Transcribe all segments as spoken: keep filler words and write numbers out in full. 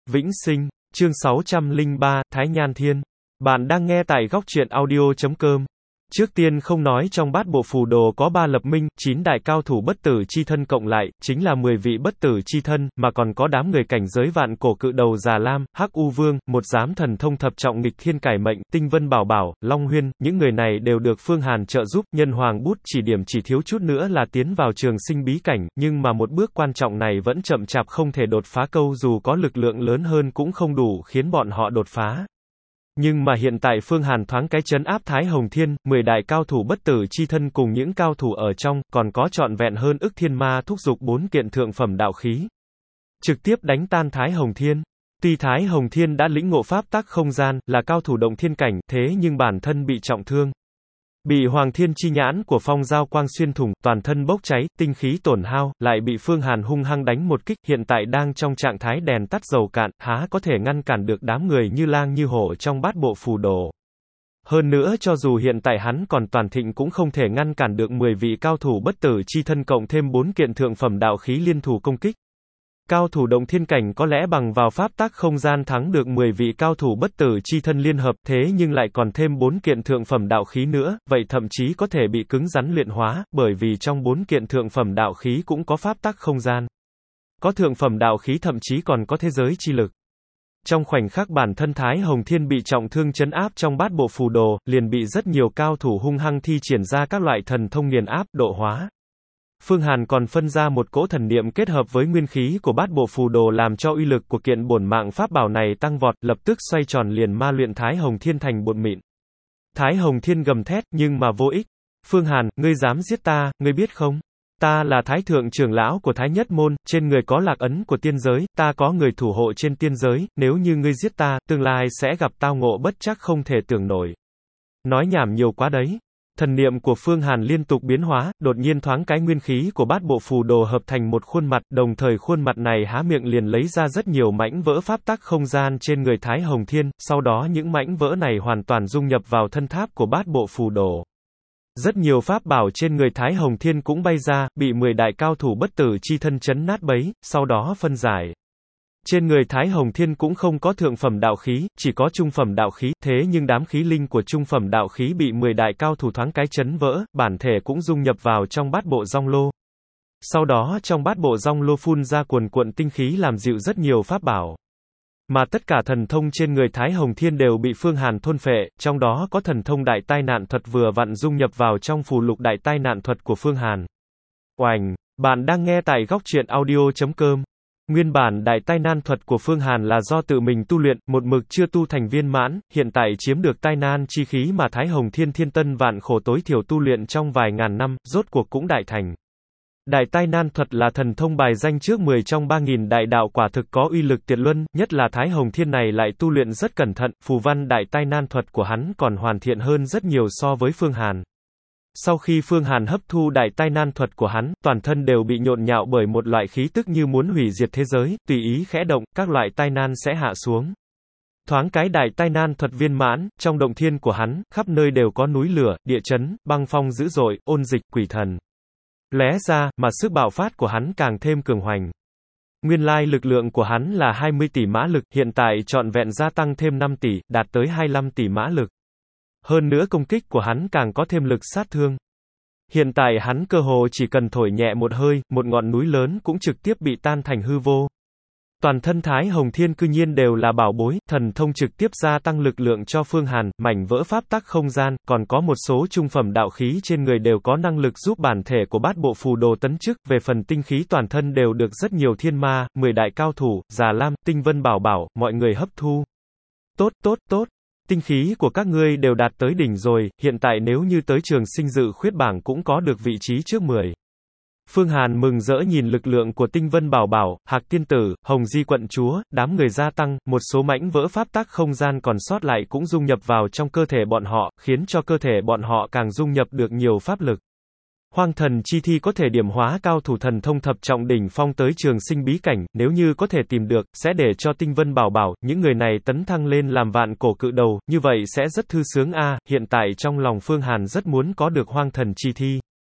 Vĩnh Sinh, chương sáu trăm lẻ ba, Thái Nhan Thiên. Bạn đang nghe tại góc truyện audio chấm com. Trước tiên không nói trong bát bộ phù đồ có ba lập minh, chín đại cao thủ bất tử chi thân cộng lại, chính là mười vị bất tử chi thân, mà còn có đám người cảnh giới vạn cổ cự đầu Già Lam, Hắc U Vương, một giám thần thông thập trọng nghịch thiên cải mệnh, Tinh Vân Bảo Bảo, Long Huyên, những người này đều được Phương Hàn trợ giúp, nhân hoàng bút chỉ điểm chỉ thiếu chút nữa là tiến vào trường sinh bí cảnh, nhưng mà một bước quan trọng này vẫn chậm chạp không thể đột phá, câu dù có lực lượng lớn hơn cũng không đủ khiến bọn họ đột phá. Nhưng mà hiện tại Phương Hàn thoáng cái trấn áp Thái Hồng Thiên, mười đại cao thủ bất tử chi thân cùng những cao thủ ở trong, còn có trọn vẹn hơn ức thiên ma thúc dục bốn kiện thượng phẩm đạo khí. Trực tiếp đánh tan Thái Hồng Thiên. Tuy Thái Hồng Thiên đã lĩnh ngộ pháp tắc không gian, là cao thủ động thiên cảnh, thế nhưng bản thân bị trọng thương. Bị Hoàng Thiên chi nhãn của phong giao quang xuyên thủng, toàn thân bốc cháy, tinh khí tổn hao, lại bị Phương Hàn hung hăng đánh một kích, hiện tại đang trong trạng thái đèn tắt dầu cạn, há có thể ngăn cản được đám người như lang như hổ trong bát bộ phù đồ. Hơn nữa cho dù hiện tại hắn còn toàn thịnh cũng không thể ngăn cản được mười vị cao thủ bất tử chi thân cộng thêm bốn kiện thượng phẩm đạo khí liên thủ công kích. Cao thủ động thiên cảnh có lẽ bằng vào pháp tắc không gian thắng được mười vị cao thủ bất tử chi thân liên hợp, thế nhưng lại còn thêm bốn kiện thượng phẩm đạo khí nữa, vậy thậm chí có thể bị cứng rắn luyện hóa, bởi vì trong bốn kiện thượng phẩm đạo khí cũng có pháp tắc không gian. Có thượng phẩm đạo khí thậm chí còn có thế giới chi lực. Trong khoảnh khắc bản thân Thái Hồng Thiên bị trọng thương trấn áp trong bát bộ phù đồ, liền bị rất nhiều cao thủ hung hăng thi triển ra các loại thần thông nghiền áp, độ hóa. Phương Hàn còn phân ra một cỗ thần niệm kết hợp với nguyên khí của bát bộ phù đồ làm cho uy lực của kiện bổn mạng pháp bảo này tăng vọt, lập tức xoay tròn liền ma luyện Thái Hồng Thiên thành bột mịn. Thái Hồng Thiên gầm thét, nhưng mà vô ích. Phương Hàn, ngươi dám giết ta, ngươi biết không? Ta là Thái Thượng trưởng lão của Thái Nhất Môn, trên người có lạc ấn của tiên giới, ta có người thủ hộ trên tiên giới, nếu như ngươi giết ta, tương lai sẽ gặp tao ngộ bất trắc không thể tưởng nổi. Nói nhảm nhiều quá đấy. Thần niệm của Phương Hàn liên tục biến hóa, đột nhiên thoáng cái nguyên khí của bát bộ phù đồ hợp thành một khuôn mặt, đồng thời khuôn mặt này há miệng liền lấy ra rất nhiều mảnh vỡ pháp tắc không gian trên người Thái Hồng Thiên, sau đó những mảnh vỡ này hoàn toàn dung nhập vào thân tháp của bát bộ phù đồ. Rất nhiều pháp bảo trên người Thái Hồng Thiên cũng bay ra, bị mười đại cao thủ bất tử chi thân chấn nát bấy, sau đó phân giải. Trên người Thái Hồng Thiên cũng không có thượng phẩm đạo khí, chỉ có trung phẩm đạo khí, thế nhưng đám khí linh của trung phẩm đạo khí bị mười đại cao thủ thoáng cái chấn vỡ, bản thể cũng dung nhập vào trong bát bộ rong lô. Sau đó trong bát bộ rong lô phun ra cuồn cuộn tinh khí làm dịu rất nhiều pháp bảo. Mà tất cả thần thông trên người Thái Hồng Thiên đều bị Phương Hàn thôn phệ, trong đó có thần thông đại tai nạn thuật vừa vặn dung nhập vào trong phù lục đại tai nạn thuật của Phương Hàn. Oành, bạn đang nghe tại góc truyện audio chấm com. Nguyên bản đại tai nan thuật của Phương Hàn là do tự mình tu luyện, một mực chưa tu thành viên mãn, hiện tại chiếm được tai nan chi khí mà Thái Hồng Thiên thiên tân vạn khổ tối thiểu tu luyện trong vài ngàn năm, rốt cuộc cũng đại thành. Đại tai nan thuật là thần thông bài danh trước mười trong ba nghìn đại đạo quả thực có uy lực tuyệt luân, nhất là Thái Hồng Thiên này lại tu luyện rất cẩn thận, phù văn đại tai nan thuật của hắn còn hoàn thiện hơn rất nhiều so với Phương Hàn. Sau khi Phương Hàn hấp thu đại tai nan thuật của hắn, toàn thân đều bị nhộn nhạo bởi một loại khí tức như muốn hủy diệt thế giới, tùy ý khẽ động, các loại tai nan sẽ hạ xuống. Thoáng cái đại tai nan thuật viên mãn, trong động thiên của hắn, khắp nơi đều có núi lửa, địa chấn, băng phong dữ dội, ôn dịch, quỷ thần. Lóe ra, mà sức bạo phát của hắn càng thêm cường hoành. Nguyên lai lực lượng của hắn là hai mươi tỷ mã lực, hiện tại trọn vẹn gia tăng thêm năm tỷ, đạt tới hai mươi lăm tỷ mã lực. Hơn nữa công kích của hắn càng có thêm lực sát thương. Hiện tại hắn cơ hồ chỉ cần thổi nhẹ một hơi, một ngọn núi lớn cũng trực tiếp bị tan thành hư vô. Toàn thân Thái Hồng Thiên cư nhiên đều là bảo bối, thần thông trực tiếp gia tăng lực lượng cho Phương Hàn, mảnh vỡ pháp tắc không gian, còn có một số trung phẩm đạo khí trên người đều có năng lực giúp bản thể của bát bộ phù đồ tấn chức, về phần tinh khí toàn thân đều được rất nhiều thiên ma, mười đại cao thủ, Già Lam, Tinh Vân Bảo Bảo, mọi người hấp thu. Tốt, tốt, tốt. Tinh khí của các ngươi đều đạt tới đỉnh rồi, hiện tại nếu như tới trường sinh dự khuyết bảng cũng có được vị trí trước mười. Phương Hàn mừng rỡ nhìn lực lượng của Tinh Vân Bảo Bảo, Hạc Tiên Tử, Hồng Di Quận Chúa, đám người gia tăng, một số mảnh vỡ pháp tắc không gian còn sót lại cũng dung nhập vào trong cơ thể bọn họ, khiến cho cơ thể bọn họ càng dung nhập được nhiều pháp lực. Hoang thần chi thi có thể điểm hóa cao thủ thần thông thập trọng đỉnh phong tới trường sinh bí cảnh, nếu như có thể tìm được, sẽ để cho Tinh Vân Bảo Bảo, những người này tấn thăng lên làm vạn cổ cự đầu, như vậy sẽ rất thư sướng a. Hiện tại trong lòng Phương Hàn rất muốn có được hoang thần chi thi.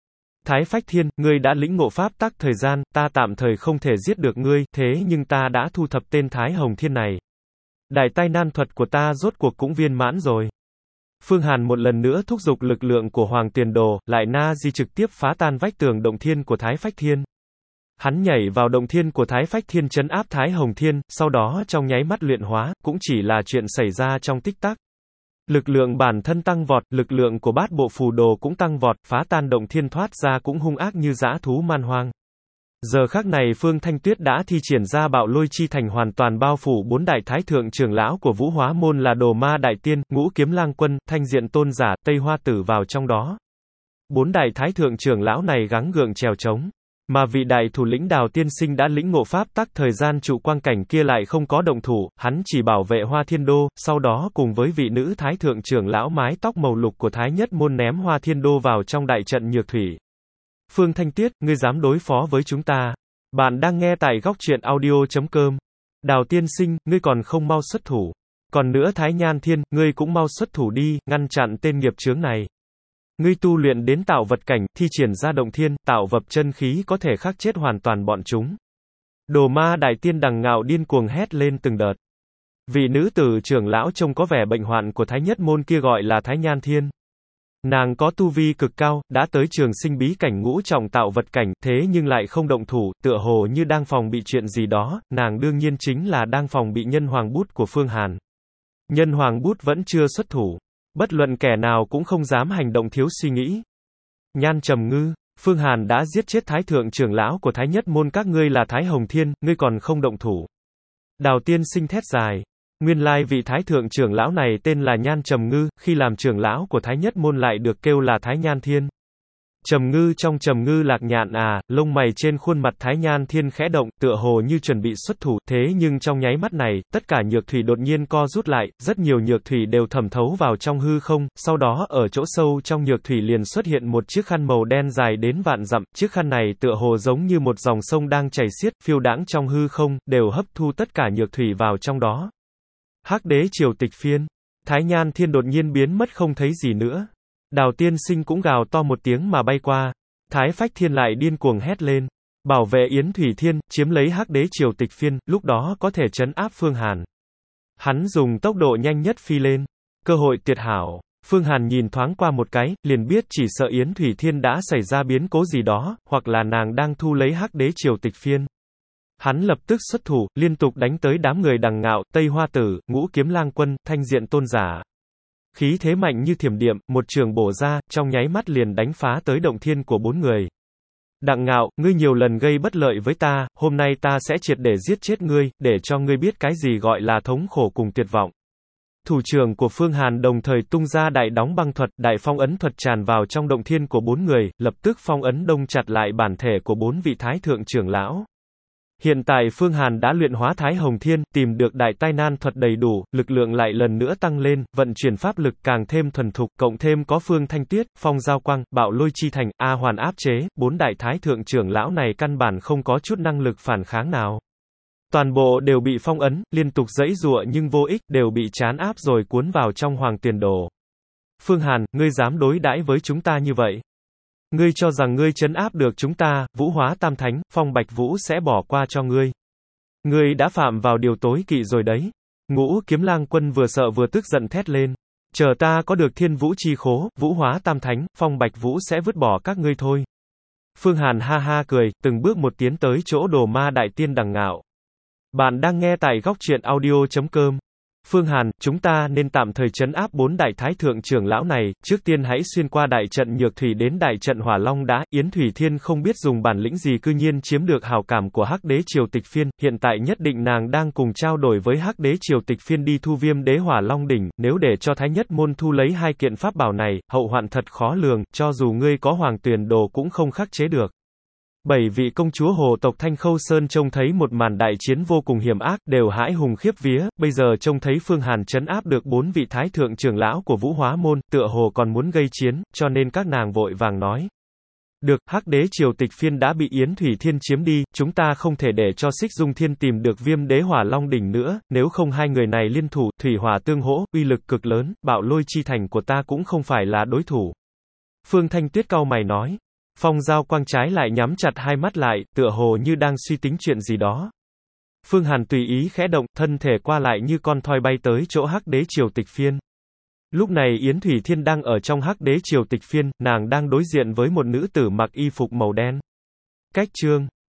Thái Phách Thiên, ngươi đã lĩnh ngộ pháp tắc thời gian, ta tạm thời không thể giết được ngươi, thế nhưng ta đã thu thập tên Thái Hồng Thiên này. Đại tai nan thuật của ta rốt cuộc cũng viên mãn rồi. Phương Hàn một lần nữa thúc giục lực lượng của Hoàng Tiền Đồ, lại na di trực tiếp phá tan vách tường động thiên của Thái Phách Thiên. Hắn nhảy vào động thiên của Thái Phách Thiên trấn áp Thái Hồng Thiên, sau đó trong nháy mắt luyện hóa, cũng chỉ là chuyện xảy ra trong tích tắc. Lực lượng bản thân tăng vọt, lực lượng của bát bộ phù đồ cũng tăng vọt, phá tan động thiên thoát ra cũng hung ác như dã thú man hoang. Giờ khắc này Phương Thanh Tuyết đã thi triển ra bạo lôi chi thành hoàn toàn bao phủ bốn đại thái thượng trưởng lão của Vũ Hóa môn là Đồ Ma Đại Tiên, Ngũ Kiếm Lang Quân, Thanh Diện Tôn Giả, Tây Hoa Tử vào trong đó. Bốn đại thái thượng trưởng lão này gắng gượng trèo trống. Mà vị đại thủ lĩnh Đào Tiên Sinh đã lĩnh ngộ pháp tắc thời gian trụ quang cảnh kia lại không có động thủ, hắn chỉ bảo vệ Hoa Thiên Đô, sau đó cùng với vị nữ thái thượng trưởng lão mái tóc màu lục của Thái Nhất môn ném Hoa Thiên Đô vào trong đại trận nhược thủy. Phương Thanh Tuyết, ngươi dám đối phó với chúng ta? Bạn đang nghe tại góc truyện audio chấm com. Đào Tiên Sinh, ngươi còn không mau xuất thủ. Còn nữa Thái Nhan Thiên, ngươi cũng mau xuất thủ đi, ngăn chặn tên nghiệp chướng này. Ngươi tu luyện đến tạo vật cảnh, thi triển ra động thiên, tạo vật chân khí có thể khắc chết hoàn toàn bọn chúng. Đồ Ma Đại Tiên đằng ngạo điên cuồng hét lên từng đợt. Vị nữ tử trưởng lão trông có vẻ bệnh hoạn của Thái Nhất môn kia gọi là Thái Nhan Thiên. Nàng có tu vi cực cao, đã tới trường sinh bí cảnh ngũ trọng tạo vật cảnh, thế nhưng lại không động thủ, tựa hồ như đang phòng bị chuyện gì đó, nàng đương nhiên chính là đang phòng bị nhân hoàng bút của Phương Hàn. Nhân hoàng bút vẫn chưa xuất thủ. Bất luận kẻ nào cũng không dám hành động thiếu suy nghĩ. Nhan Trầm Ngư, Phương Hàn đã giết chết thái thượng trưởng lão của Thái Nhất môn các ngươi là Thái Hồng Thiên, ngươi còn không động thủ. Đào Tiên Sinh thét dài. Nguyên lai vị thái thượng trưởng lão này tên là Nhan Trầm Ngư, khi làm trưởng lão của Thái Nhất môn lại được kêu là Thái Nhan Thiên. Trầm Ngư trong Trầm Ngư lạc nhạn à, lông mày trên khuôn mặt Thái Nhan Thiên khẽ động, tựa hồ như chuẩn bị xuất thủ, thế nhưng trong nháy mắt này, tất cả nhược thủy đột nhiên co rút lại, rất nhiều nhược thủy đều thẩm thấu vào trong hư không, sau đó ở chỗ sâu trong nhược thủy liền xuất hiện một chiếc khăn màu đen dài đến vạn dặm, chiếc khăn này tựa hồ giống như một dòng sông đang chảy xiết, phiêu đãng trong hư không, đều hấp thu tất cả nhược thủy vào trong đó. Hắc Đế Triều Tịch Phiên, Thái Nhan Thiên đột nhiên biến mất không thấy gì nữa. Đào Tiên Sinh cũng gào to một tiếng mà bay qua. Thái Phách Thiên lại điên cuồng hét lên. Bảo vệ Yến Thủy Thiên, chiếm lấy Hắc Đế Triều Tịch Phiên, lúc đó có thể trấn áp Phương Hàn. Hắn dùng tốc độ nhanh nhất phi lên. Cơ hội tuyệt hảo. Phương Hàn nhìn thoáng qua một cái, liền biết chỉ sợ Yến Thủy Thiên đã xảy ra biến cố gì đó, hoặc là nàng đang thu lấy Hắc Đế Triều Tịch Phiên. Hắn lập tức xuất thủ, liên tục đánh tới đám người đằng ngạo, Tây Hoa Tử, Ngũ Kiếm Lang Quân, Thanh Diện Tôn Giả. Khí thế mạnh như thiểm điện, một trường bổ ra, trong nháy mắt liền đánh phá tới động thiên của bốn người. Đặng Ngạo, ngươi nhiều lần gây bất lợi với ta, hôm nay ta sẽ triệt để giết chết ngươi, để cho ngươi biết cái gì gọi là thống khổ cùng tuyệt vọng. Thủ trưởng của Phương Hàn đồng thời tung ra đại đóng băng thuật, đại phong ấn thuật tràn vào trong động thiên của bốn người, lập tức phong ấn đông chặt lại bản thể của bốn vị thái thượng trưởng lão. Hiện tại Phương Hàn đã luyện hóa Thái Hồng Thiên, tìm được đại tai nan thuật đầy đủ, lực lượng lại lần nữa tăng lên, vận chuyển pháp lực càng thêm thuần thục, cộng thêm có Phương Thanh Tuyết, Phong Giao Quang, Bạo Lôi Chi Thành, A Hoàn áp chế, bốn đại thái thượng trưởng lão này căn bản không có chút năng lực phản kháng nào. Toàn bộ đều bị phong ấn, liên tục giãy giụa nhưng vô ích, đều bị trán áp rồi cuốn vào trong Hoàng Tiền Đồ. Phương Hàn, ngươi dám đối đãi với chúng ta như vậy? Ngươi cho rằng ngươi trấn áp được chúng ta, Vũ Hóa Tam Thánh, Phong Bạch Vũ sẽ bỏ qua cho ngươi. Ngươi đã phạm vào điều tối kỵ rồi đấy. Ngũ Kiếm Lang Quân vừa sợ vừa tức giận thét lên. Chờ ta có được Thiên Vũ Chi Khố, Vũ Hóa Tam Thánh, Phong Bạch Vũ sẽ vứt bỏ các ngươi thôi. Phương Hàn ha ha cười, từng bước một tiến tới chỗ Đồ Ma Đại Tiên đằng ngạo. Bạn đang nghe tại góc truyện audio chấm com. Phương Hàn, chúng ta nên tạm thời trấn áp bốn đại thái thượng trưởng lão này, trước tiên hãy xuyên qua đại trận nhược thủy đến đại trận hỏa long đã, Yến Thủy Thiên không biết dùng bản lĩnh gì cư nhiên chiếm được hảo cảm của Hắc Đế Triều Tịch Phiên, hiện tại nhất định nàng đang cùng trao đổi với Hắc Đế Triều Tịch Phiên đi thu Viêm Đế Hỏa Long đỉnh, nếu để cho Thái Nhất môn thu lấy hai kiện pháp bảo này, hậu hoạn thật khó lường, cho dù ngươi có Hoàng Tuyền Đồ cũng không khắc chế được. Bảy vị công chúa hồ tộc Thanh Khâu Sơn trông thấy một màn đại chiến vô cùng hiểm ác, đều hãi hùng khiếp vía, bây giờ trông thấy Phương Hàn trấn áp được bốn vị thái thượng trưởng lão của Vũ Hóa môn, tựa hồ còn muốn gây chiến, cho nên các nàng vội vàng nói. Được, Hắc Đế Triều Tịch Phiên đã bị Yến Thủy Thiên chiếm đi, chúng ta không thể để cho Xích Dung Thiên tìm được Viêm Đế Hỏa Long đỉnh nữa, nếu không hai người này liên thủ, thủy hỏa tương hỗ, uy lực cực lớn, Bạo Lôi Chi Thành của ta cũng không phải là đối thủ. Phương Thanh Tuyết cau mày nói. Phong Giao Quang trái lại nhắm chặt hai mắt lại, tựa hồ như đang suy tính chuyện gì đó. Phương Hàn tùy ý khẽ động, thân thể qua lại như con thoi bay tới chỗ Hắc Đế Triều Tịch Phiên. Lúc này Yến Thủy Thiên đang ở trong Hắc Đế Triều Tịch Phiên, nàng đang đối diện với một nữ tử mặc y phục màu đen. Cách chương